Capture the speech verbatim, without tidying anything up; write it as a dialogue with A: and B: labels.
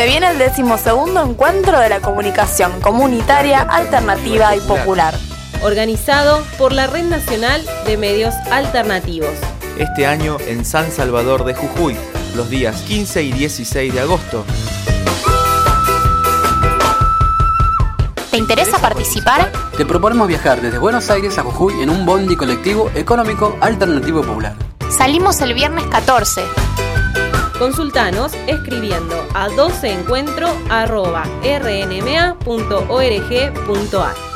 A: Se viene el decimosegundo encuentro de la comunicación comunitaria, alternativa y popular,
B: organizado por la Red Nacional de Medios Alternativos.
C: Este año en San Salvador de Jujuy, los días quince y dieciséis de agosto.
D: ¿Te interesa participar?
E: Te proponemos viajar desde Buenos Aires a Jujuy en un bondi colectivo económico alternativo y popular.
D: Salimos el viernes catorce.
B: Consultanos escribiendo a doce encuentro arroba r n m a punto org punto a r.